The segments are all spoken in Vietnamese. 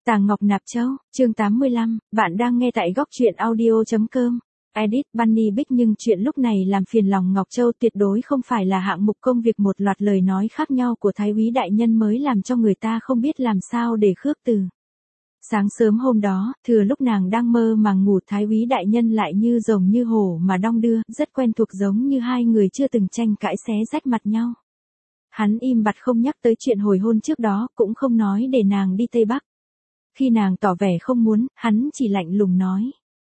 Tàng Ngọc Nạp Châu, chương 85, bạn đang nghe tại góc truyện audio.com. Edit Bunny Bích, nhưng chuyện lúc này làm phiền lòng Ngọc Châu tuyệt đối không phải là hạng mục công việc một loạt lời nói khác nhau của Thái úy đại nhân mới làm cho người ta không biết làm sao để khước từ. Sáng sớm hôm đó, thừa lúc nàng đang mơ màng ngủ, Thái úy đại nhân lại như rồng như hổ mà đong đưa, rất quen thuộc, giống như hai người chưa từng tranh cãi xé rách mặt nhau. Hắn im bặt không nhắc tới chuyện hồi hôn trước đó, cũng không nói để nàng đi Tây Bắc. Khi nàng tỏ vẻ không muốn, hắn chỉ lạnh lùng nói: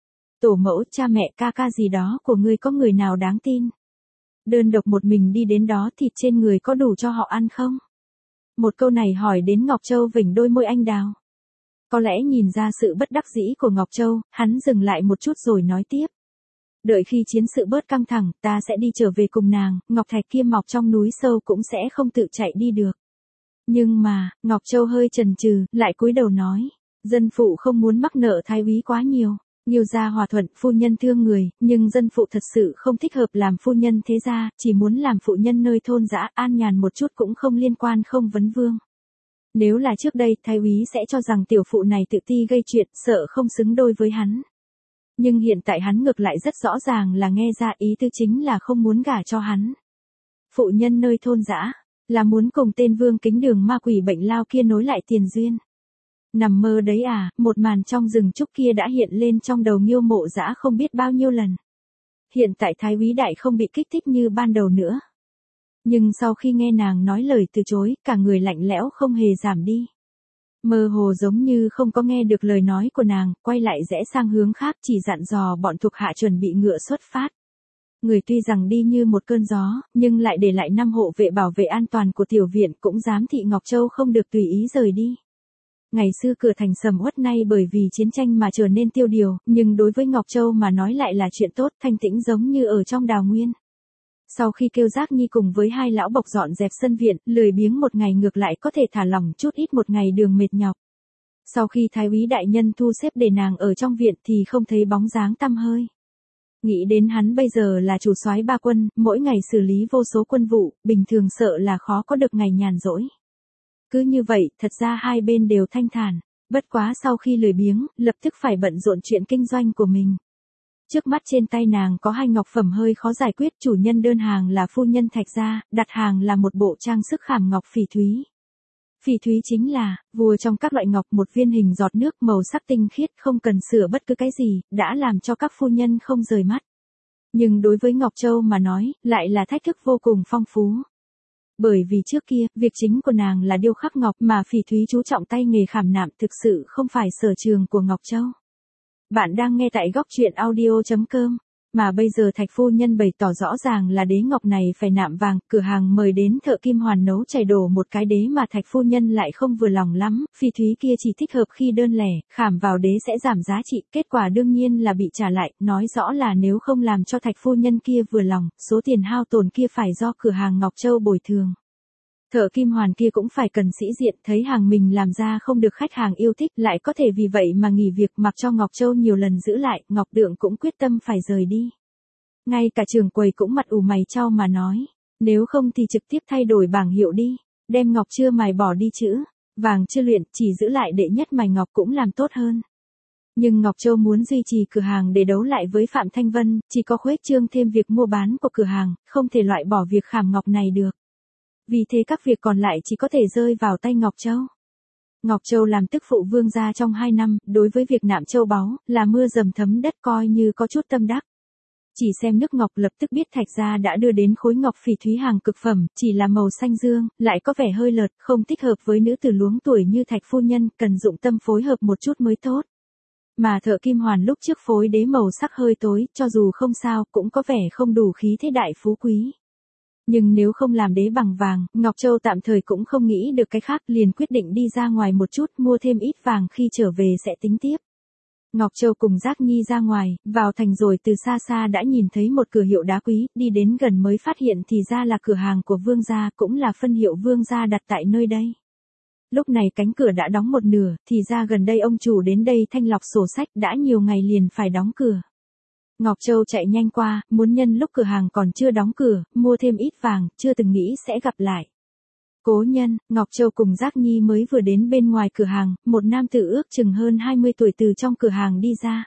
tổ mẫu, cha mẹ, ca ca gì đó của ngươi có người nào đáng tin? Đơn độc một mình đi đến đó, thịt trên người có đủ cho họ ăn không? Một câu này hỏi đến Ngọc Châu vểnh đôi môi anh đào. Có lẽ nhìn ra sự bất đắc dĩ của Ngọc Châu, hắn dừng lại một chút rồi nói tiếp: đợi khi chiến sự bớt căng thẳng, ta sẽ đi trở về cùng nàng, ngọc thạch kia mọc trong núi sâu cũng sẽ không tự chạy đi được. Nhưng mà, Ngọc Châu hơi chần chừ, lại cúi đầu nói: dân phụ không muốn mắc nợ thái úy quá nhiều. Nhiều gia hòa thuận, phu nhân thương người, nhưng dân phụ thật sự không thích hợp làm phu nhân thế gia, chỉ muốn làm phụ nhân nơi thôn dã, an nhàn một chút cũng không liên quan, không vấn vương. Nếu là trước đây, thái úy sẽ cho rằng tiểu phụ này tự ti gây chuyện, sợ không xứng đôi với hắn. Nhưng hiện tại hắn ngược lại rất rõ ràng là nghe ra ý tư chính là không muốn gả cho hắn. Phụ nhân nơi thôn dã, là muốn cùng tên Vương Kính Đường ma quỷ bệnh lao kia nối lại tiền duyên. Nằm mơ đấy à, một màn trong rừng trúc kia đã hiện lên trong đầu Nghiêu Mộ Dã không biết bao nhiêu lần. Hiện tại thái úy đại không bị kích thích như ban đầu nữa. Nhưng sau khi nghe nàng nói lời từ chối, cả người lạnh lẽo không hề giảm đi. Mơ hồ giống như không có nghe được lời nói của nàng, quay lại rẽ sang hướng khác, chỉ dặn dò bọn thuộc hạ chuẩn bị ngựa xuất phát. Người tuy rằng đi như một cơn gió, nhưng lại để lại 5 hộ vệ bảo vệ an toàn của tiểu viện, cũng giám thị Ngọc Châu không được tùy ý rời đi. Ngày xưa cửa thành sầm uất nay bởi vì chiến tranh mà trở nên tiêu điều, nhưng đối với Ngọc Châu mà nói lại là chuyện tốt, thanh tĩnh giống như ở trong đào nguyên. Sau khi kêu Giác Nhi cùng với hai lão bộc dọn dẹp sân viện, lười biếng một ngày ngược lại có thể thả lỏng chút ít một ngày đường mệt nhọc. Sau khi thái úy đại nhân thu xếp để nàng ở trong viện thì không thấy bóng dáng tăm hơi. Nghĩ đến hắn bây giờ là chủ soái 3 quân, mỗi ngày xử lý vô số quân vụ, bình thường sợ là khó có được ngày nhàn rỗi. Cứ như vậy, thật ra hai bên đều thanh thản, bất quá sau khi lười biếng, lập tức phải bận rộn chuyện kinh doanh của mình. Trước mắt trên tay nàng có 2 ngọc phẩm hơi khó giải quyết, chủ nhân đơn hàng là phu nhân Thạch gia, đặt hàng là một bộ trang sức khảm ngọc phỉ thúy. Phỉ thúy chính là vua trong các loại ngọc, một viên hình giọt nước màu sắc tinh khiết, không cần sửa bất cứ cái gì, đã làm cho các phu nhân không rời mắt. Nhưng đối với Ngọc Châu mà nói, lại là thách thức vô cùng phong phú. Bởi vì trước kia, việc chính của nàng là điêu khắc ngọc, mà phỉ thúy chú trọng tay nghề khảm nạm, thực sự không phải sở trường của Ngọc Châu. Bạn đang nghe tại góc truyện audio.com. Mà bây giờ Thạch phu nhân bày tỏ rõ ràng là đế ngọc này phải nạm vàng, cửa hàng mời đến thợ kim hoàn nấu chảy đổ một cái đế mà Thạch phu nhân lại không vừa lòng lắm, phỉ thúy kia chỉ thích hợp khi đơn lẻ, khảm vào đế sẽ giảm giá trị, kết quả đương nhiên là bị trả lại, nói rõ là nếu không làm cho Thạch phu nhân kia vừa lòng, số tiền hao tổn kia phải do cửa hàng Ngọc Châu bồi thường. Thợ kim hoàn kia cũng phải cần sĩ diện, thấy hàng mình làm ra không được khách hàng yêu thích, lại có thể vì vậy mà nghỉ việc, mặc cho Ngọc Châu nhiều lần giữ lại, Ngọc Đượng cũng quyết tâm phải rời đi. Ngay cả trưởng quầy cũng mặt ủ mày chau mà nói, nếu không thì trực tiếp thay đổi bảng hiệu đi, đem ngọc chưa mài bỏ đi chữ vàng chưa luyện, chỉ giữ lại đệ nhất mài ngọc cũng làm tốt hơn. Nhưng Ngọc Châu muốn duy trì cửa hàng để đấu lại với Phạm Thanh Vân, chỉ có khuếch trương thêm việc mua bán của cửa hàng, không thể loại bỏ việc khảm ngọc này được. Vì thế các việc còn lại chỉ có thể rơi vào tay Ngọc Châu. Ngọc Châu làm tức phụ vương gia trong 2 năm, đối với việc nạm châu báu, là mưa dầm thấm đất, coi như có chút tâm đắc. Chỉ xem nước ngọc lập tức biết Thạch gia đã đưa đến khối ngọc phỉ thúy hàng cực phẩm, chỉ là màu xanh dương, lại có vẻ hơi lợt, không thích hợp với nữ tử luống tuổi như Thạch phu nhân, cần dụng tâm phối hợp một chút mới tốt. Mà thợ kim hoàn lúc trước phối đế màu sắc hơi tối, cho dù không sao, cũng có vẻ không đủ khí thế đại phú quý. Nhưng nếu không làm đế bằng vàng, Ngọc Châu tạm thời cũng không nghĩ được cái khác, liền quyết định đi ra ngoài một chút, mua thêm ít vàng, khi trở về sẽ tính tiếp. Ngọc Châu cùng Giác Nhi ra ngoài, vào thành rồi từ xa xa đã nhìn thấy một cửa hiệu đá quý, đi đến gần mới phát hiện thì ra là cửa hàng của vương gia, cũng là phân hiệu vương gia đặt tại nơi đây. Lúc này cánh cửa đã đóng một nửa, thì ra gần đây ông chủ đến đây thanh lọc sổ sách, đã nhiều ngày liền phải đóng cửa. Ngọc Châu chạy nhanh qua, muốn nhân lúc cửa hàng còn chưa đóng cửa, mua thêm ít vàng, chưa từng nghĩ sẽ gặp lại. Cố nhân, Ngọc Châu cùng Giác Nhi mới vừa đến bên ngoài cửa hàng, một nam tử ước chừng hơn 20 tuổi từ trong cửa hàng đi ra.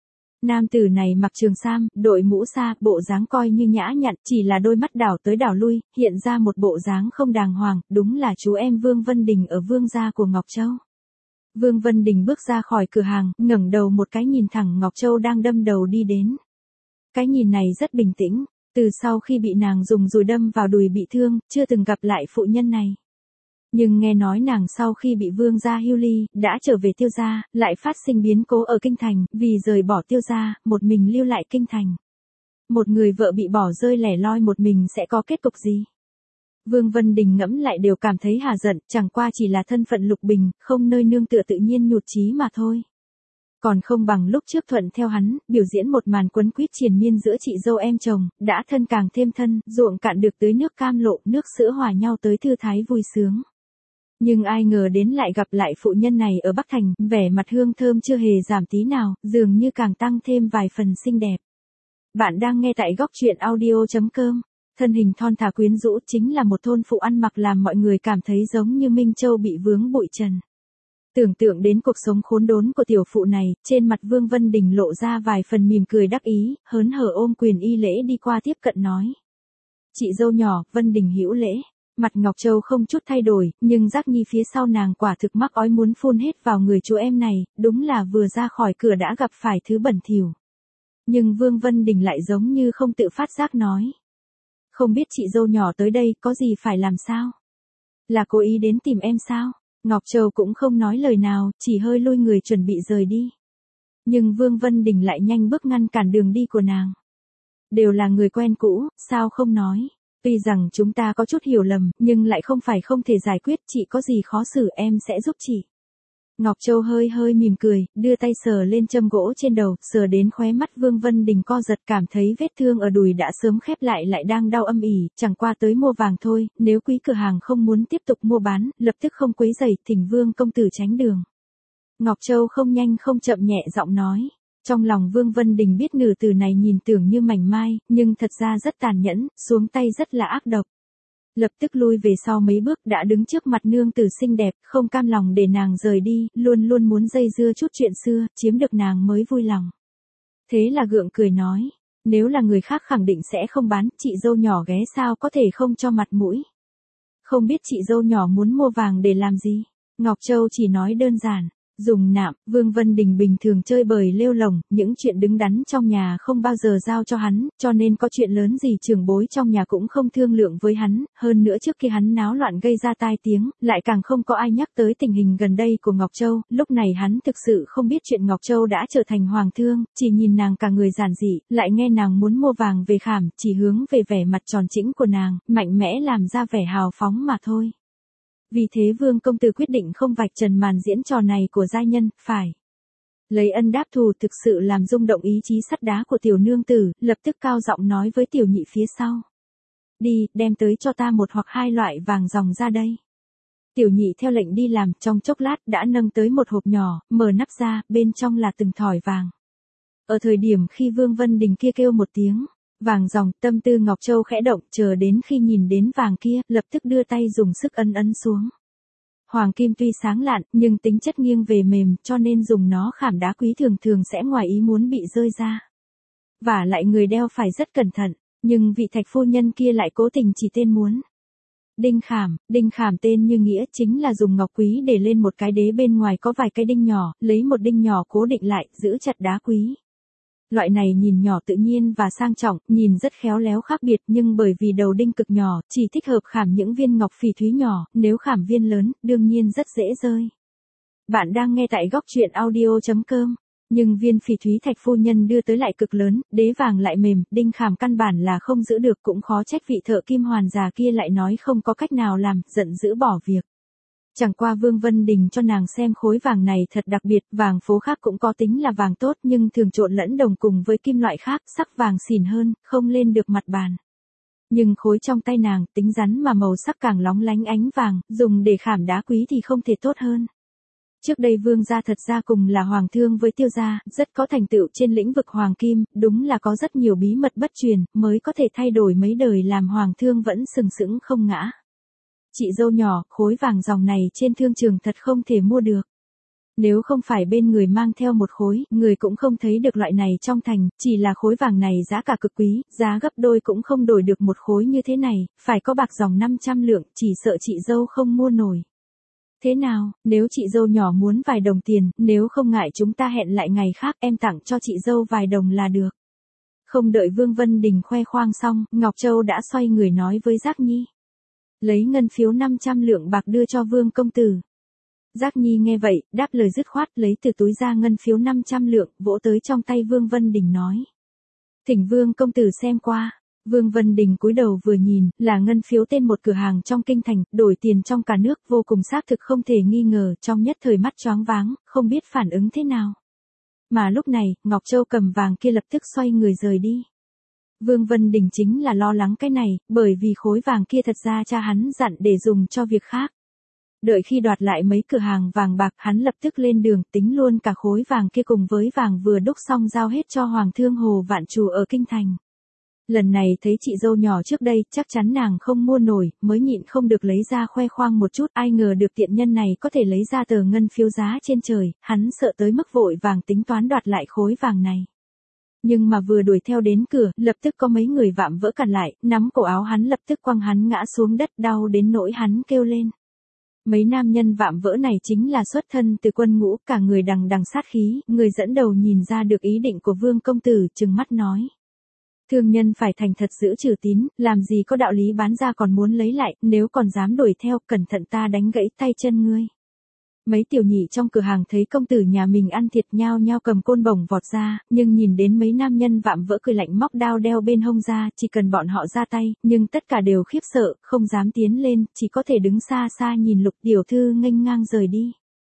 Nam tử này mặc trường sam, đội mũ sa, bộ dáng coi như nhã nhặn, chỉ là đôi mắt đảo tới đảo lui, hiện ra một bộ dáng không đàng hoàng, đúng là chú em Vương Vân Đình ở Vương gia của Ngọc Châu. Vương Vân Đình bước ra khỏi cửa hàng, ngẩng đầu một cái nhìn thẳng Ngọc Châu đang đâm đầu đi đến. Cái nhìn này rất bình tĩnh, từ sau khi bị nàng dùng dùi đâm vào đùi bị thương, chưa từng gặp lại phụ nhân này. Nhưng nghe nói nàng sau khi bị Vương gia hưu ly, đã trở về Tiêu gia, lại phát sinh biến cố ở Kinh Thành, vì rời bỏ Tiêu gia, một mình lưu lại Kinh Thành. Một người vợ bị bỏ rơi lẻ loi một mình sẽ có kết cục gì? Vương Vân Đình ngẫm lại đều cảm thấy hà giận, chẳng qua chỉ là thân phận lục bình, không nơi nương tựa tự nhiên nhụt chí mà thôi. Còn không bằng lúc trước thuận theo hắn, biểu diễn một màn quấn quýt triền miên giữa chị dâu em chồng, đã thân càng thêm thân, ruộng cạn được tưới nước cam lộ, nước sữa hòa nhau tới thư thái vui sướng. Nhưng ai ngờ đến lại gặp lại phụ nhân này ở Bắc Thành, vẻ mặt hương thơm chưa hề giảm tí nào, dường như càng tăng thêm vài phần xinh đẹp. Bạn đang nghe tại góc truyện audio.com. Thân hình thon thả quyến rũ chính là một thôn phụ ăn mặc làm mọi người cảm thấy giống như Minh Châu bị vướng bụi trần. Tưởng tượng đến cuộc sống khốn đốn của tiểu phụ này, trên mặt Vương Vân Đình lộ ra vài phần mỉm cười đắc ý, hớn hở ôm quyền y lễ đi qua tiếp cận nói. Chị dâu nhỏ, Vân Đình hữu lễ. Mặt Ngọc Châu không chút thay đổi, nhưng Giác Nhi phía sau nàng quả thực mắc ói muốn phun hết vào người chú em này, đúng là vừa ra khỏi cửa đã gặp phải thứ bẩn thỉu. Nhưng Vương Vân Đình lại giống như không tự phát giác nói. Không biết chị dâu nhỏ tới đây có gì phải làm sao? Là cố ý đến tìm em sao? Ngọc Châu cũng không nói lời nào, chỉ hơi lôi người chuẩn bị rời đi. Nhưng Vương Vân Đình lại nhanh bước ngăn cản đường đi của nàng. Đều là người quen cũ, sao không nói? Tuy rằng chúng ta có chút hiểu lầm, nhưng lại không phải không thể giải quyết, chị có gì khó xử em sẽ giúp chị. Ngọc Châu hơi hơi mỉm cười, đưa tay sờ lên châm gỗ trên đầu, sờ đến khóe mắt Vương Vân Đình co giật cảm thấy vết thương ở đùi đã sớm khép lại đang đau âm ỉ, chẳng qua tới mua vàng thôi, nếu quý cửa hàng không muốn tiếp tục mua bán, lập tức không quấy rầy, thỉnh Vương công tử tránh đường. Ngọc Châu không nhanh không chậm nhẹ giọng nói. Trong lòng Vương Vân Đình biết nửa từ này nhìn tưởng như mảnh mai, nhưng thật ra rất tàn nhẫn, xuống tay rất là ác độc. Lập tức lui về sau mấy bước đã đứng trước mặt nương tử xinh đẹp, không cam lòng để nàng rời đi, luôn luôn muốn dây dưa chút chuyện xưa, chiếm được nàng mới vui lòng. Thế là gượng cười nói, nếu là người khác khẳng định sẽ không bán, chị dâu nhỏ ghé sao có thể không cho mặt mũi. Không biết chị dâu nhỏ muốn mua vàng để làm gì? Ngọc Châu chỉ nói đơn giản. Dùng nạm, Vương Vân Đình bình thường chơi bời lêu lồng, những chuyện đứng đắn trong nhà không bao giờ giao cho hắn, cho nên có chuyện lớn gì trưởng bối trong nhà cũng không thương lượng với hắn, hơn nữa trước khi hắn náo loạn gây ra tai tiếng, lại càng không có ai nhắc tới tình hình gần đây của Ngọc Châu, lúc này hắn thực sự không biết chuyện Ngọc Châu đã trở thành hoàng thương, chỉ nhìn nàng cả người giản dị, lại nghe nàng muốn mua vàng về khảm, chỉ hướng về vẻ mặt tròn trĩnh của nàng, mạnh mẽ làm ra vẻ hào phóng mà thôi. Vì thế Vương công tử quyết định không vạch trần màn diễn trò này của giai nhân, phải lấy ân đáp thù, thực sự làm rung động ý chí sắt đá của tiểu nương tử, lập tức cao giọng nói với tiểu nhị phía sau. Đi, đem tới cho ta một hoặc hai loại vàng ròng ra đây. Tiểu nhị theo lệnh đi làm, trong chốc lát đã nâng tới một hộp nhỏ, mở nắp ra, bên trong là từng thỏi vàng. Ở thời điểm khi Vương Vân Đình kia kêu một tiếng vàng ròng, tâm tư Ngọc Châu khẽ động, chờ đến khi nhìn đến vàng kia, lập tức đưa tay dùng sức ấn xuống. Hoàng kim tuy sáng lạn, nhưng tính chất nghiêng về mềm, cho nên dùng nó khảm đá quý thường thường sẽ ngoài ý muốn bị rơi ra. Và lại người đeo phải rất cẩn thận, nhưng vị thạch phu nhân kia lại cố tình chỉ tên muốn. Đinh khảm tên như nghĩa chính là dùng ngọc quý để lên một cái đế bên ngoài có vài cái đinh nhỏ, lấy một đinh nhỏ cố định lại, giữ chặt đá quý. Loại này nhìn nhỏ tự nhiên và sang trọng, nhìn rất khéo léo khác biệt, nhưng bởi vì đầu đinh cực nhỏ, chỉ thích hợp khảm những viên ngọc phỉ thúy nhỏ, nếu khảm viên lớn, đương nhiên rất dễ rơi. Bạn đang nghe tại góc truyện audio.com. Nhưng viên phỉ thúy thạch phu nhân đưa tới lại cực lớn, đế vàng lại mềm, đinh khảm căn bản là không giữ được, cũng khó trách vị thợ kim hoàn già kia lại nói không có cách nào làm, giận dữ bỏ việc. Chẳng qua Vương Vân Đình cho nàng xem khối vàng này thật đặc biệt, vàng phố khác cũng có tính là vàng tốt nhưng thường trộn lẫn đồng cùng với kim loại khác, sắc vàng xỉn hơn, không lên được mặt bàn. Nhưng khối trong tay nàng, tính rắn mà màu sắc càng lóng lánh ánh vàng, dùng để khảm đá quý thì không thể tốt hơn. Trước đây Vương gia thật ra cùng là hoàng thương với Tiêu gia, rất có thành tựu trên lĩnh vực hoàng kim, đúng là có rất nhiều bí mật bất truyền, mới có thể thay đổi mấy đời làm hoàng thương vẫn sừng sững không ngã. Chị dâu nhỏ, khối vàng dòng này trên thương trường thật không thể mua được. Nếu không phải bên người mang theo một khối, người cũng không thấy được loại này trong thành, chỉ là khối vàng này giá cả cực quý, giá gấp đôi cũng không đổi được một khối như thế này, phải có bạc dòng 500 lượng, chỉ sợ chị dâu không mua nổi. Thế nào, nếu chị dâu nhỏ muốn vài đồng tiền, nếu không ngại chúng ta hẹn lại ngày khác, em tặng cho chị dâu vài đồng là được. Không đợi Vương Vân Đình khoe khoang xong, Ngọc Châu đã xoay người nói với Giác Nhi. Lấy ngân phiếu 500 lượng bạc đưa cho Vương công tử. Giác Nhi nghe vậy, đáp lời dứt khoát, lấy từ túi ra ngân phiếu 500 lượng, vỗ tới trong tay Vương Vân Đình nói. Thỉnh Vương công tử xem qua. Vương Vân Đình cúi đầu vừa nhìn, là ngân phiếu tên một cửa hàng trong kinh thành, đổi tiền trong cả nước, vô cùng xác thực không thể nghi ngờ, trong nhất thời mắt choáng váng, không biết phản ứng thế nào. Mà lúc này, Ngọc Châu cầm vàng kia lập tức xoay người rời đi. Vương Vân Đình chính là lo lắng cái này, bởi vì khối vàng kia thật ra cha hắn dặn để dùng cho việc khác. Đợi khi đoạt lại mấy cửa hàng vàng bạc, hắn lập tức lên đường, tính luôn cả khối vàng kia cùng với vàng vừa đúc xong giao hết cho Hoàng thương Hồ Vạn Trù ở kinh thành. Lần này thấy chị dâu nhỏ trước đây, chắc chắn nàng không mua nổi, mới nhịn không được lấy ra khoe khoang một chút, ai ngờ được tiện nhân này có thể lấy ra tờ ngân phiếu giá trên trời, hắn sợ tới mức vội vàng tính toán đoạt lại khối vàng này. Nhưng mà vừa đuổi theo đến cửa, lập tức có mấy người vạm vỡ cản lại, nắm cổ áo hắn lập tức quăng hắn ngã xuống đất, đau đến nỗi hắn kêu lên. Mấy nam nhân vạm vỡ này chính là xuất thân từ quân ngũ, cả người đằng đằng sát khí, người dẫn đầu nhìn ra được ý định của Vương công tử, trừng mắt nói. Thương nhân phải thành thật giữ trừ tín, làm gì có đạo lý bán ra còn muốn lấy lại, nếu còn dám đuổi theo, cẩn thận ta đánh gãy tay chân ngươi. Mấy tiểu nhị trong cửa hàng thấy công tử nhà mình ăn thiệt, nhao nhao cầm côn bổng vọt ra, nhưng nhìn đến mấy nam nhân vạm vỡ cười lạnh móc đao đeo bên hông ra, chỉ cần bọn họ ra tay, nhưng tất cả đều khiếp sợ, không dám tiến lên, chỉ có thể đứng xa xa nhìn Lục tiểu thư nghênh ngang rời đi.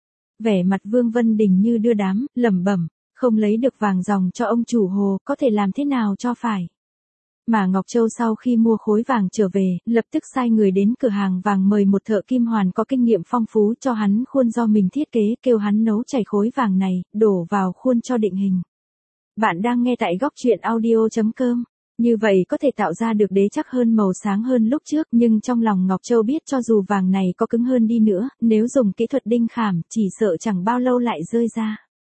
Vẻ mặt Vương Vân Đình như đưa đám, lẩm bẩm, không lấy được vàng dòng cho ông chủ Hồ, có thể làm thế nào cho phải. Mà Ngọc Châu sau khi mua khối vàng trở về, lập tức sai người đến cửa hàng vàng mời một thợ kim hoàn có kinh nghiệm phong phú cho hắn khuôn do mình thiết kế, kêu hắn nấu chảy khối vàng này, đổ vào khuôn cho định hình. Bạn đang nghe tại góc truyện audio.com. Như vậy có thể tạo ra được đế chắc hơn, màu sáng hơn lúc trước, nhưng trong lòng Ngọc Châu biết cho dù vàng này có cứng hơn đi nữa, nếu dùng kỹ thuật đinh khảm, chỉ sợ chẳng bao lâu lại rơi ra.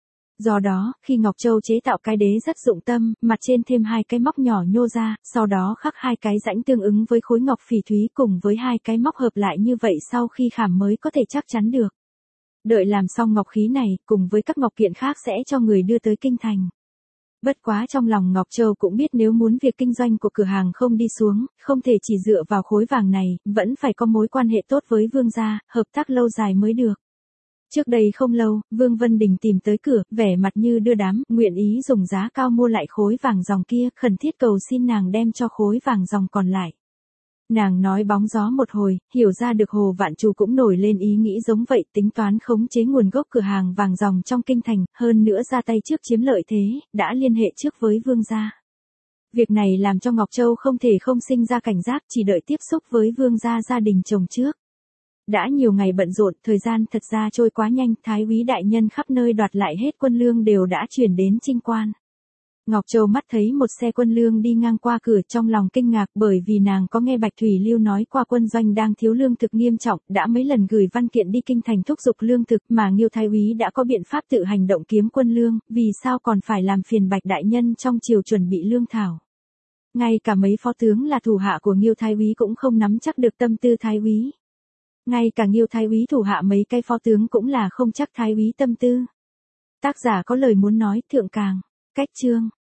Do đó, khi Ngọc Châu chế tạo cái đế rất dụng tâm, mặt trên thêm hai cái móc nhỏ nhô ra, sau đó khắc hai cái rãnh tương ứng với khối ngọc phỉ thúy cùng với hai cái móc hợp lại như vậy, sau khi khảm mới có thể chắc chắn được. Đợi làm xong ngọc khí này, cùng với các ngọc kiện khác sẽ cho người đưa tới kinh thành. Bất quá trong lòng Ngọc Châu cũng biết nếu muốn việc kinh doanh của cửa hàng không đi xuống, không thể chỉ dựa vào khối vàng này, vẫn phải có mối quan hệ tốt với Vương gia, hợp tác lâu dài mới được. Trước đây không lâu, Vương Vân Đình tìm tới cửa, vẻ mặt như đưa đám, nguyện ý dùng giá cao mua lại khối vàng dòng kia, khẩn thiết cầu xin nàng đem cho khối vàng dòng còn lại. Nàng nói bóng gió một hồi, hiểu ra được Hồ Vạn Trù cũng nổi lên ý nghĩ giống vậy, tính toán khống chế nguồn gốc cửa hàng vàng dòng trong kinh thành, hơn nữa ra tay trước chiếm lợi thế, đã liên hệ trước với Vương gia. Việc này làm cho Ngọc Châu không thể không sinh ra cảnh giác, chỉ đợi tiếp xúc với Vương gia gia đình chồng trước. Đã nhiều ngày bận rộn, thời gian thật ra trôi quá nhanh, thái úy đại nhân khắp nơi đoạt lại hết quân lương đều đã chuyển đến Trinh Quan. Ngọc Châu mắt thấy một xe quân lương đi ngang qua cửa, trong lòng kinh ngạc, bởi vì nàng có nghe Bạch Thủy Lưu nói qua quân doanh đang thiếu lương thực nghiêm trọng, đã mấy lần gửi văn kiện đi kinh thành thúc giục lương thực, mà Nghiêu thái úy đã có biện pháp tự hành động kiếm quân lương, vì sao còn phải làm phiền Bạch đại nhân trong triều chuẩn bị lương thảo. Ngay cả mấy phó tướng là thủ hạ của Nghiêu thái úy cũng không nắm chắc được tâm tư thái úy. Ngay cả Nghiêu thái úy thủ hạ mấy cái phó tướng cũng là không chắc thái úy tâm tư. Tác giả có lời muốn nói, thượng càng. Cách chương.